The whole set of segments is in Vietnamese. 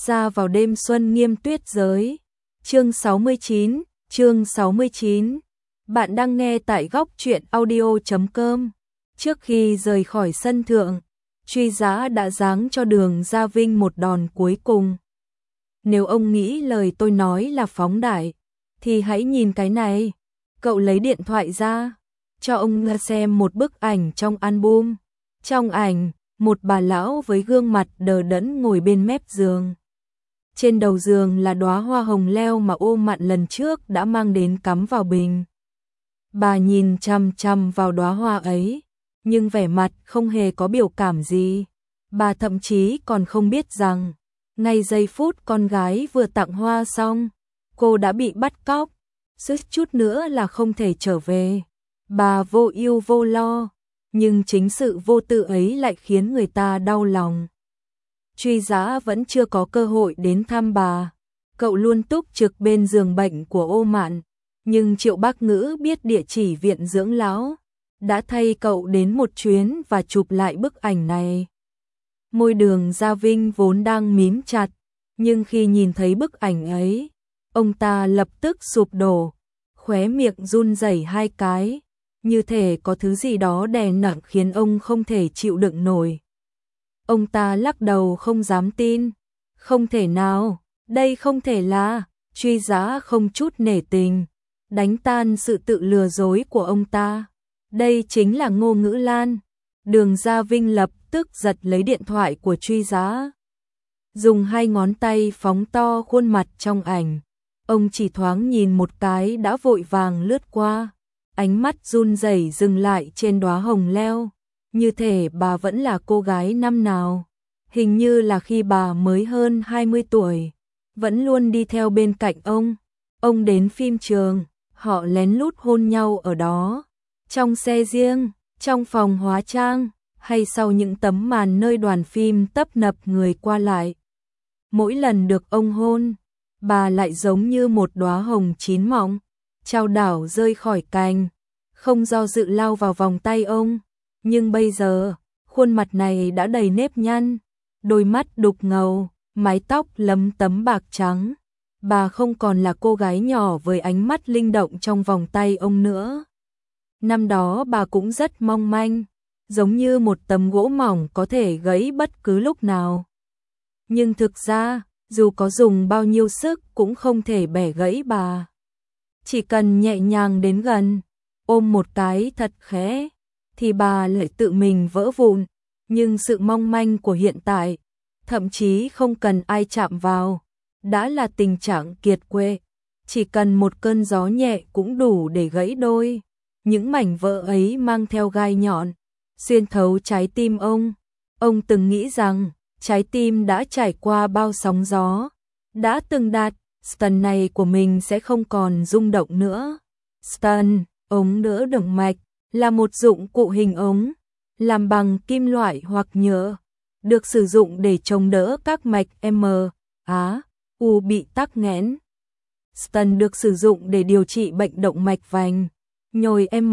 ra vào đêm xuân nghiêm tuyết giới. Chương 69. Bạn đang nghe tại góc truyện audio.com. Trước khi rời khỏi sân thượng, Truy Giá đã giáng cho Đường Gia Vinh một đòn cuối cùng. Nếu ông nghĩ lời tôi nói là phóng đại, thì hãy nhìn cái này. Cậu lấy điện thoại ra, cho ông xem một bức ảnh trong album. Trong ảnh, một bà lão với gương mặt đờ đẫn ngồi bên mép giường. Trên đầu giường là đóa hoa hồng leo mà Ô Mạn lần trước đã mang đến cắm vào bình. Bà nhìn chằm chằm vào đóa hoa ấy, nhưng vẻ mặt không hề có biểu cảm gì. Bà thậm chí còn không biết rằng, ngay giây phút con gái vừa tặng hoa xong, cô đã bị bắt cóc, suýt chút nữa là không thể trở về. Bà vô ưu vô lo, nhưng chính sự vô tư ấy lại khiến người ta đau lòng. Truy Giá vẫn chưa có cơ hội đến thăm bà. Cậu luôn túc trực bên giường bệnh của Ô Mạn, nhưng Triệu Bác Ngữ biết địa chỉ viện dưỡng lão, đã thay cậu đến một chuyến và chụp lại bức ảnh này. Môi Đường Gia Vinh vốn đang mím chặt, nhưng khi nhìn thấy bức ảnh ấy, ông ta lập tức sụp đổ, khóe miệng run rẩy hai cái, như thể có thứ gì đó đè nặng khiến ông không thể chịu đựng nổi. Ông ta lắc đầu không dám tin. Không thể nào, đây không thể là. Truy Giá không chút nể tình, đánh tan sự tự lừa dối của ông ta. Đây chính là Ngô Ngữ Lan. Đường Gia Vinh lập tức giật lấy điện thoại của Truy Giá, dùng hai ngón tay phóng to khuôn mặt trong ảnh. Ông chỉ thoáng nhìn một cái đã vội vàng lướt qua, ánh mắt run rẩy dừng lại trên đóa hồng leo, như thể bà vẫn là cô gái năm nào, hình như là khi bà mới hơn 20 tuổi, vẫn luôn đi theo bên cạnh ông. Ông đến phim trường, họ lén lút hôn nhau ở đó, trong xe riêng, trong phòng hóa trang, hay sau những tấm màn nơi đoàn phim tấp nập người qua lại. Mỗi lần được ông hôn, bà lại giống như một đóa hồng chín mọng, chao đảo rơi khỏi cành, không do dự lao vào vòng tay ông. Nhưng bây giờ, khuôn mặt này đã đầy nếp nhăn, đôi mắt đục ngầu, mái tóc lấm tấm bạc trắng. Bà không còn là cô gái nhỏ với ánh mắt linh động trong vòng tay ông nữa. Năm đó bà cũng rất mong manh, giống như một tấm gỗ mỏng có thể gãy bất cứ lúc nào. Nhưng thực ra, dù có dùng bao nhiêu sức cũng không thể bẻ gãy bà. Chỉ cần nhẹ nhàng đến gần, ôm một cái thật khẽ, thì bà lại tự mình vỡ vụn. Nhưng sự mong manh của hiện tại, thậm chí không cần ai chạm vào, đã là tình trạng kiệt quệ. Chỉ cần một cơn gió nhẹ cũng đủ để gãy đôi. Những mảnh vỡ ấy mang theo gai nhọn, xuyên thấu trái tim ông. Ông từng nghĩ rằng, trái tim đã trải qua bao sóng gió, đã từng đạt stent này của mình sẽ không còn rung động nữa. Stent, ống đỡ động mạch, là một dụng cụ hình ống, làm bằng kim loại hoặc nhựa, được sử dụng để chống đỡ các mạch M, Á, U bị tắc nghẽn. Stent được sử dụng để điều trị bệnh động mạch vành, nhồi M,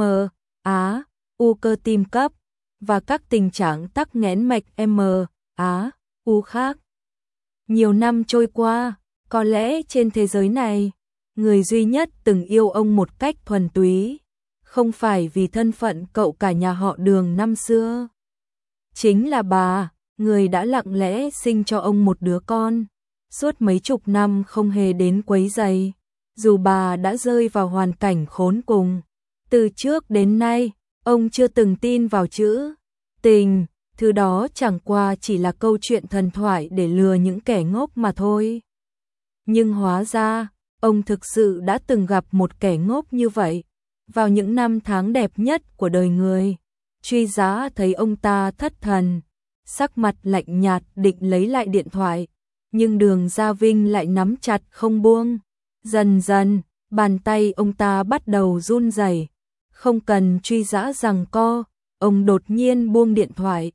Á, U cơ tim cấp, và các tình trạng tắc nghẽn mạch M, Á, U khác. Nhiều năm trôi qua, có lẽ trên thế giới này, người duy nhất từng yêu ông một cách thuần túy, không phải vì thân phận cậu cả nhà họ Đường năm xưa, chính là bà, người đã lặng lẽ sinh cho ông một đứa con, suốt mấy chục năm không hề đến quấy rầy, dù bà đã rơi vào hoàn cảnh khốn cùng. Từ trước đến nay, ông chưa từng tin vào chữ tình, thứ đó chẳng qua chỉ là câu chuyện thần thoại để lừa những kẻ ngốc mà thôi. Nhưng hóa ra, ông thực sự đã từng gặp một kẻ ngốc như vậy. Vào những năm tháng đẹp nhất của đời người, Truy Giá thấy ông ta thất thần, sắc mặt lạnh nhạt định lấy lại điện thoại, nhưng Đường Gia Vinh lại nắm chặt không buông. Dần dần, bàn tay ông ta bắt đầu run rẩy. Không cần Truy Giá giằng co, ông đột nhiên buông điện thoại,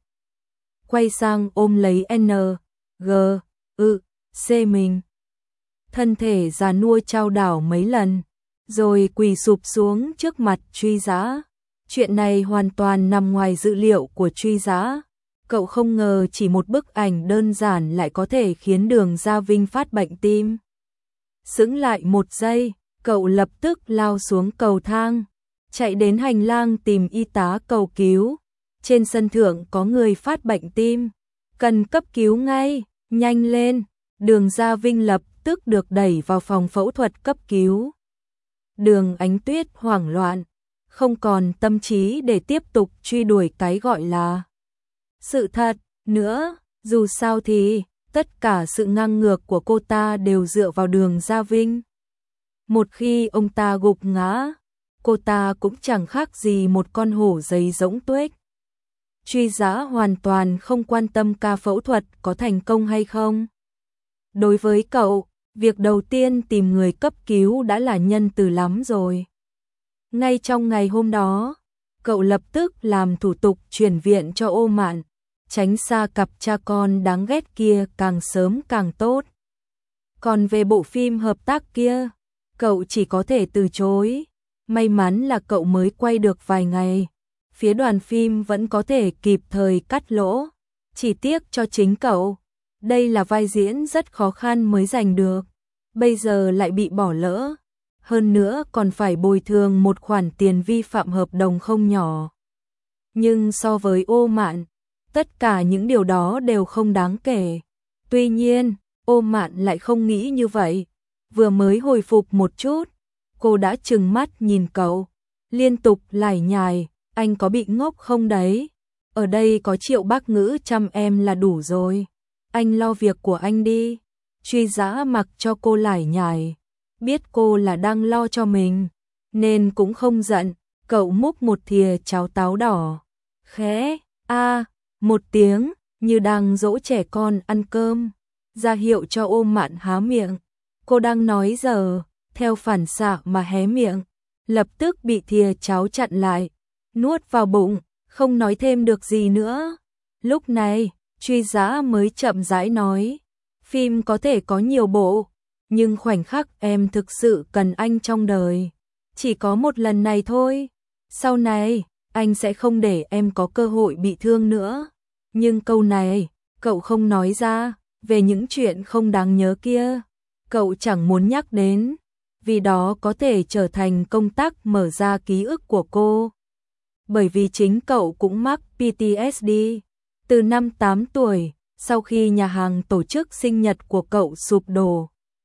quay sang ôm lấy N, G, C mình. Thân thể già nua chao đảo mấy lần, rồi quỳ sụp xuống trước mặt Truy Giá. Chuyện này hoàn toàn nằm ngoài dự liệu của Truy Giá. Cậu không ngờ chỉ một bức ảnh đơn giản lại có thể khiến Đường Gia Vinh phát bệnh tim. Sững lại một giây, cậu lập tức lao xuống cầu thang, chạy đến hành lang tìm y tá cầu cứu. Trên sân thượng có người phát bệnh tim, cần cấp cứu ngay, nhanh lên. Đường Gia Vinh lập tức được đẩy vào phòng phẫu thuật cấp cứu. Đường Ánh Tuyết hoảng loạn, không còn tâm trí để tiếp tục truy đuổi cái gọi là sự thật nữa. Dù sao thì tất cả sự ngang ngược của cô ta đều dựa vào Đường Gia Vinh. Một khi ông ta gục ngã, cô ta cũng chẳng khác gì một con hổ giấy rỗng tuếch. Truy Giá hoàn toàn không quan tâm ca phẫu thuật có thành công hay không. Đối với cậu, việc đầu tiên tìm người cấp cứu đã là nhân từ lắm rồi. Ngay trong ngày hôm đó, cậu lập tức làm thủ tục chuyển viện cho Ô Mạn, tránh xa cặp cha con đáng ghét kia càng sớm càng tốt. Còn về bộ phim hợp tác kia, cậu chỉ có thể từ chối. May mắn là cậu mới quay được vài ngày, phía đoàn phim vẫn có thể kịp thời cắt lỗ. Chỉ tiếc cho chính cậu, đây là vai diễn rất khó khăn mới giành được, bây giờ lại bị bỏ lỡ. Hơn nữa còn phải bồi thường một khoản tiền vi phạm hợp đồng không nhỏ. Nhưng so với Ô Mạn, tất cả những điều đó đều không đáng kể. Tuy nhiên, Ô Mạn lại không nghĩ như vậy. Vừa mới hồi phục một chút, cô đã trừng mắt nhìn cậu, liên tục lải nhải, anh có bị ngốc không đấy? Ở đây có Triệu Bác Ngữ chăm em là đủ rồi. Anh lo việc của anh đi. Truy Giá mặc cho cô lải nhải, biết cô là đang lo cho mình, nên cũng không giận. Cậu múc một thìa cháo táo đỏ, khẽ một tiếng, như đang dỗ trẻ con ăn cơm, ra hiệu cho Ô Mạn há miệng. Cô đang nói giờ, theo phản xạ mà hé miệng, lập tức bị thìa cháo chặn lại, nuốt vào bụng, không nói thêm được gì nữa. Lúc này, Truy Giá mới chậm rãi nói, phim có thể có nhiều bộ, nhưng khoảnh khắc em thực sự cần anh trong đời chỉ có một lần này thôi. Sau này, anh sẽ không để em có cơ hội bị thương nữa. Nhưng câu này, cậu không nói ra, về những chuyện không đáng nhớ kia, cậu chẳng muốn nhắc đến, vì đó có thể trở thành công tắc mở ra ký ức của cô. Bởi vì chính cậu cũng mắc PTSD. Từ năm 8 tuổi, sau khi nhà hàng tổ chức sinh nhật của cậu sụp đổ,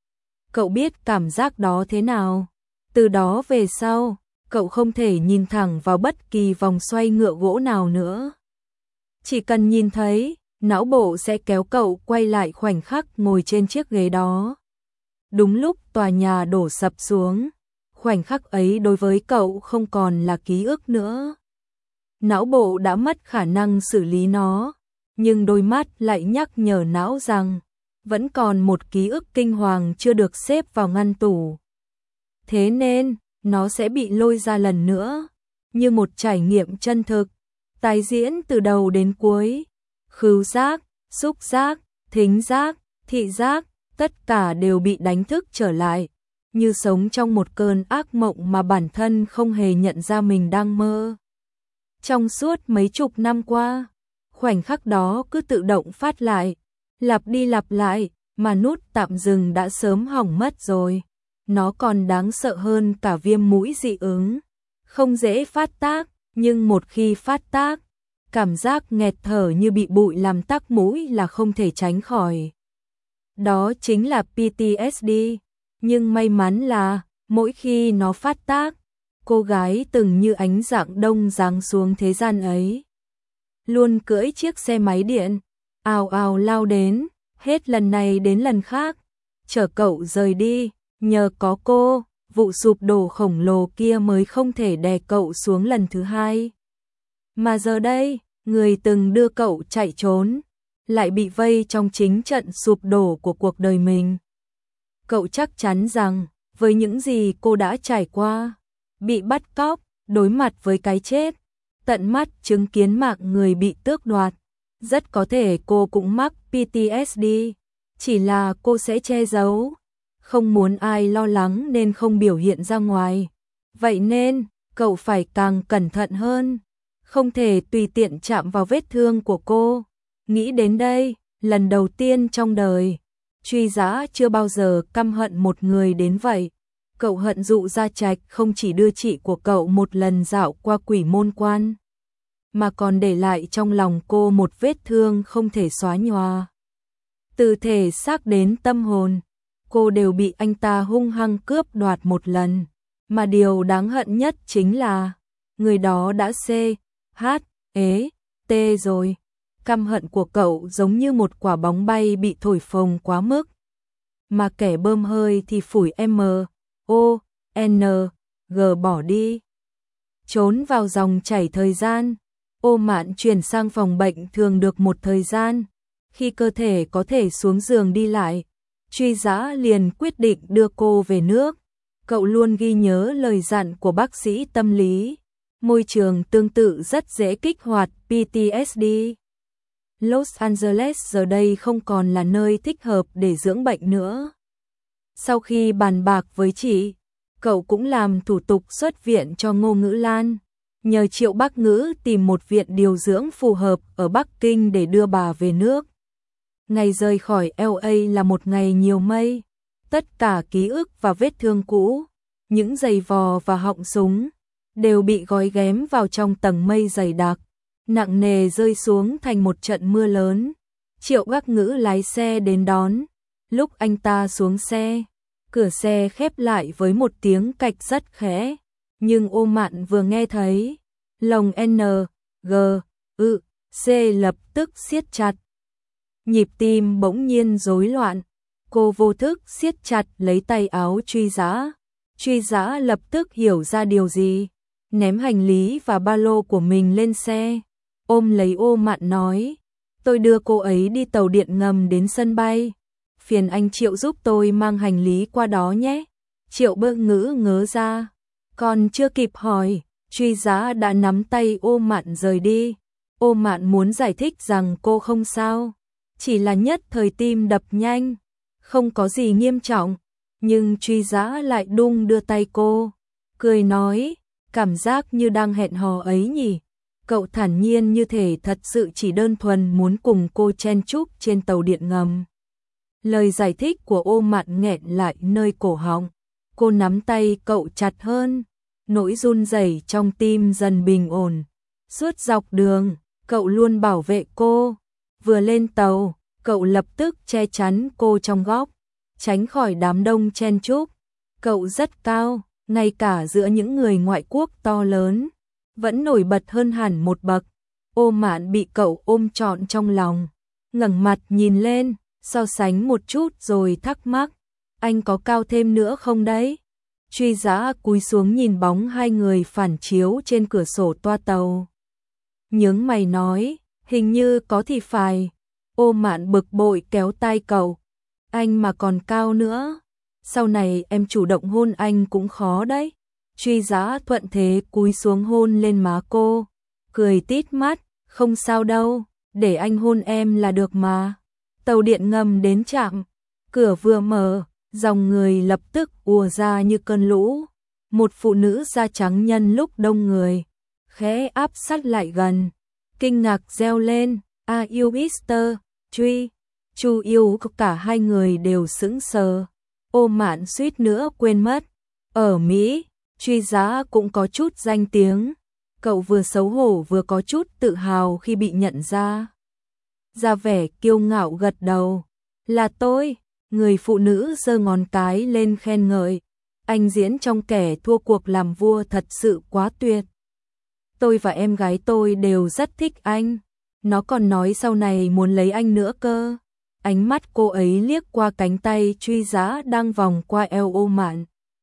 cậu biết cảm giác đó thế nào. Từ đó về sau, cậu không thể nhìn thẳng vào bất kỳ vòng xoay ngựa gỗ nào nữa. Chỉ cần nhìn thấy, não bộ sẽ kéo cậu quay lại khoảnh khắc ngồi trên chiếc ghế đó. Đúng lúc tòa nhà đổ sập xuống, khoảnh khắc ấy đối với cậu không còn là ký ức nữa. Não bộ đã mất khả năng xử lý nó, nhưng đôi mắt lại nhắc nhở não rằng vẫn còn một ký ức kinh hoàng chưa được xếp vào ngăn tủ. Thế nên, nó sẽ bị lôi ra lần nữa, như một trải nghiệm chân thực, tái diễn từ đầu đến cuối. Khứu giác, xúc giác, thính giác, thị giác, tất cả đều bị đánh thức trở lại, như sống trong một cơn ác mộng mà bản thân không hề nhận ra mình đang mơ. Trong suốt mấy chục năm qua, khoảnh khắc đó cứ tự động phát lại, lặp đi lặp lại, mà nút tạm dừng đã sớm hỏng mất rồi. Nó còn đáng sợ hơn cả viêm mũi dị ứng. Không dễ phát tác, nhưng một khi phát tác, cảm giác nghẹt thở như bị bụi làm tắc mũi là không thể tránh khỏi. Đó chính là PTSD. Nhưng may mắn là, mỗi khi nó phát tác, cô gái từng như ánh dạng đông giáng xuống thế gian ấy, luôn cưỡi chiếc xe máy điện, ào ào lao đến, hết lần này đến lần khác, chở cậu rời đi. Nhờ có cô, vụ sụp đổ khổng lồ kia mới không thể đè cậu xuống lần thứ hai. Mà giờ đây, người từng đưa cậu chạy trốn, lại bị vây trong chính trận sụp đổ của cuộc đời mình. Cậu chắc chắn rằng, với những gì cô đã trải qua, bị bắt cóc, đối mặt với cái chết, tận mắt chứng kiến mạng người bị tước đoạt, rất có thể cô cũng mắc PTSD, chỉ là cô sẽ che giấu, không muốn ai lo lắng nên không biểu hiện ra ngoài. Vậy nên, cậu phải càng cẩn thận hơn, không thể tùy tiện chạm vào vết thương của cô. Nghĩ đến đây, lần đầu tiên trong đời, Truy Dã chưa bao giờ căm hận một người đến vậy. Cậu hận Dụ Gia Trạch không chỉ đưa chị của cậu một lần dạo qua Quỷ Môn Quan, mà còn để lại trong lòng cô một vết thương không thể xóa nhòa. Từ thể xác đến tâm hồn, cô đều bị anh ta hung hăng cướp đoạt một lần. Mà điều đáng hận nhất chính là người đó đã C.H.E.T rồi. Căm hận của cậu giống như một quả bóng bay bị thổi phồng quá mức. Mà kẻ bơm hơi thì phủi M.O.N.G bỏ đi. Trốn vào dòng chảy thời gian. Ô Mạn chuyển sang phòng bệnh thường được một thời gian. Khi cơ thể có thể xuống giường đi lại, Truy Dã liền quyết định đưa cô về nước. Cậu luôn ghi nhớ lời dặn của bác sĩ tâm lý. Môi trường tương tự rất dễ kích hoạt PTSD. Los Angeles giờ đây không còn là nơi thích hợp để dưỡng bệnh nữa. Sau khi bàn bạc với chị, cậu cũng làm thủ tục xuất viện cho Ngô Ngữ Lan. Nhờ Triệu Bắc Ngữ tìm một viện điều dưỡng phù hợp ở Bắc Kinh để đưa bà về nước. Ngày rời khỏi LA là một ngày nhiều mây. Tất cả ký ức và vết thương cũ, những giày vò và họng súng, đều bị gói ghém vào trong tầng mây dày đặc, nặng nề rơi xuống thành một trận mưa lớn. Triệu Bắc Ngữ lái xe đến đón. Lúc anh ta xuống xe, cửa xe khép lại với một tiếng cạch rất khẽ. Nhưng Ô Mạn vừa nghe thấy, lòng N.G.U.C lập tức siết chặt. Nhịp tim bỗng nhiên rối loạn. Cô vô thức siết chặt lấy tay áo Truy Dã. Truy Dã lập tức hiểu ra điều gì, ném hành lý và ba lô của mình lên xe, ôm lấy Ô Mạn nói, tôi đưa cô ấy đi tàu điện ngầm đến sân bay, phiền anh Triệu giúp tôi mang hành lý qua đó nhé. Triệu Bắc Ngữ ngớ ra, còn chưa kịp hỏi, Truy Dã đã nắm tay Ô Mạn rời đi. Ô Mạn muốn giải thích rằng cô không sao, chỉ là nhất thời tim đập nhanh, không có gì nghiêm trọng, nhưng Truy Dã lại đung đưa tay cô, cười nói, cảm giác như đang hẹn hò ấy nhỉ. Cậu thản nhiên như thể thật sự chỉ đơn thuần muốn cùng cô chen chúc trên tàu điện ngầm. Lời giải thích của Ô Mạn nghẹn lại nơi cổ họng, cô nắm tay cậu chặt hơn, nỗi run rẩy trong tim dần bình ổn. Suốt dọc đường, cậu luôn bảo vệ cô. Vừa lên tàu, cậu lập tức che chắn cô trong góc, tránh khỏi đám đông chen chúc. Cậu rất cao, ngay cả giữa những người ngoại quốc to lớn, vẫn nổi bật hơn hẳn một bậc. Ô Mạn bị cậu ôm trọn trong lòng, ngẩng mặt nhìn lên, so sánh một chút rồi thắc mắc, anh có cao thêm nữa không đấy? Truy Dã cúi xuống nhìn bóng hai người phản chiếu trên cửa sổ toa tàu. Nhướng mày nói, hình như có thì phải. Ô Mạn bực bội kéo tay cậu, anh mà còn cao nữa, sau này em chủ động hôn anh cũng khó đấy. Truy Dã thuận thế cúi xuống hôn lên má cô, cười tít mắt, không sao đâu, để anh hôn em là được mà. Tàu điện ngầm đến trạm, cửa vừa mở, dòng người lập tức ùa ra như cơn lũ. Một phụ nữ da trắng nhân lúc đông người, khẽ áp sát lại gần, kinh ngạc reo lên, "A yêu Mr. Truy." Chu yêu, cả hai người đều sững sờ. Ô Mạn suýt nữa quên mất, ở Mỹ, Truy Dã cũng có chút danh tiếng. Cậu vừa xấu hổ vừa có chút tự hào khi bị nhận ra. Ra vẻ kiêu ngạo gật đầu, "Là tôi." Người phụ nữ giơ ngón cái lên khen ngợi, "Anh diễn trong Kẻ thua cuộc làm vua thật sự quá tuyệt. Tôi và em gái tôi đều rất thích anh. Nó còn nói sau này muốn lấy anh nữa cơ." Ánh mắt cô ấy liếc qua cánh tay Truy Dã đang vòng qua eo Ô Mạn,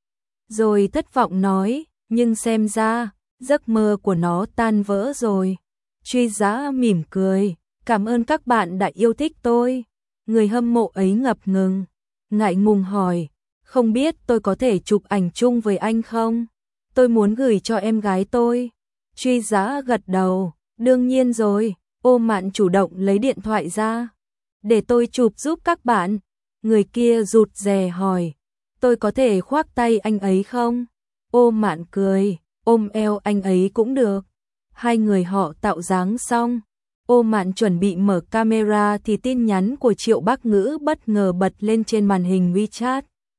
rồi thất vọng nói, "Nhưng xem ra, giấc mơ của nó tan vỡ rồi." Truy Dã mỉm cười, "Cảm ơn các bạn đã yêu thích tôi." Người hâm mộ ấy ngập ngừng, ngại ngùng hỏi, "Không biết tôi có thể chụp ảnh chung với anh không? Tôi muốn gửi cho em gái tôi." Truy Dã gật đầu, "Đương nhiên rồi." Ô Mạn chủ động lấy điện thoại ra, "Để tôi chụp giúp các bạn." Người kia rụt rè hỏi, "Tôi có thể khoác tay anh ấy không?" Ô Mạn cười, "Ôm eo anh ấy cũng được." Hai người họ tạo dáng xong, Ô Mạn chuẩn bị mở camera thì tin nhắn của Triệu Bắc Ngữ bất ngờ bật lên trên màn hình WeChat.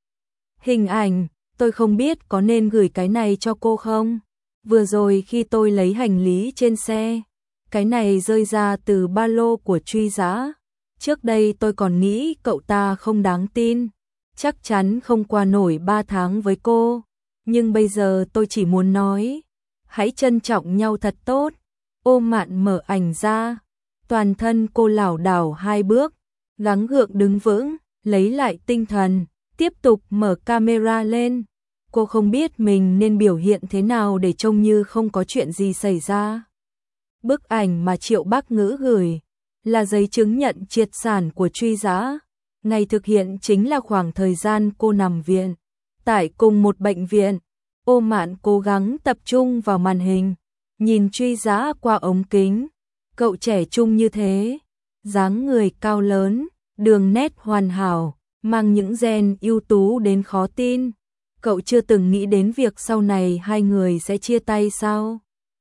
Hình ảnh, tôi không biết có nên gửi cái này cho cô không? Vừa rồi khi tôi lấy hành lý trên xe, cái này rơi ra từ ba lô của Truy Dã. Trước đây tôi còn nghĩ cậu ta không đáng tin, chắc chắn không qua nổi 3 tháng với cô. Nhưng bây giờ tôi chỉ muốn nói, hãy trân trọng nhau thật tốt. Ô Mạn mở ảnh ra, toàn thân cô lảo đảo 2 bước, gắng gượng đứng vững, lấy lại tinh thần, tiếp tục mở camera lên. Cô không biết mình nên biểu hiện thế nào để trông như không có chuyện gì xảy ra. Bức ảnh mà Triệu Bắc Ngữ gửi là giấy chứng nhận triệt sản của Truy Dã. Ngày thực hiện chính là khoảng thời gian cô nằm viện tại cùng một bệnh viện. Ô Mạn cố gắng tập trung vào màn hình, nhìn Truy Dã qua ống kính. Cậu trẻ trung như thế, dáng người cao lớn, đường nét hoàn hảo, mang những gen ưu tú đến khó tin. Cậu chưa từng nghĩ đến việc sau này hai người sẽ chia tay sao?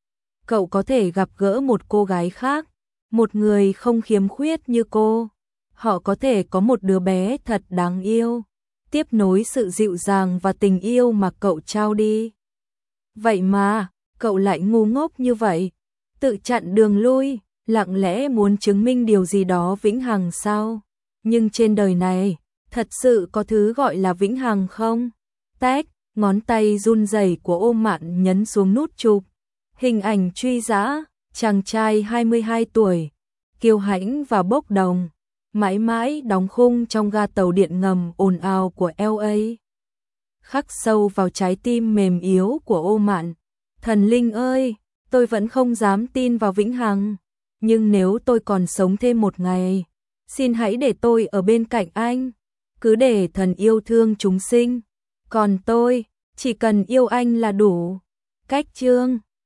Cậu có thể gặp gỡ một cô gái khác, một người không khiếm khuyết như cô. Họ có thể có một đứa bé thật đáng yêu, tiếp nối sự dịu dàng và tình yêu mà cậu trao đi. Vậy mà, cậu lại ngu ngốc như vậy, tự chặn đường lui, lặng lẽ muốn chứng minh điều gì đó vĩnh hằng sao? Nhưng trên đời này, thật sự có thứ gọi là vĩnh hằng không? Tách, ngón tay run rẩy của Ô Mạn nhấn xuống nút chụp. Hình ảnh Truy Dã, chàng trai 22 tuổi, kiêu hãnh và bốc đồng, mãi mãi đóng khung trong ga tàu điện ngầm ồn ào của LA. Khắc sâu vào trái tim mềm yếu của Ô Mạn. Thần linh ơi, tôi vẫn không dám tin vào vĩnh hằng, nhưng nếu tôi còn sống thêm một ngày, xin hãy để tôi ở bên cạnh anh, cứ để thần yêu thương chúng sinh, còn tôi chỉ cần yêu anh là đủ. Cách chương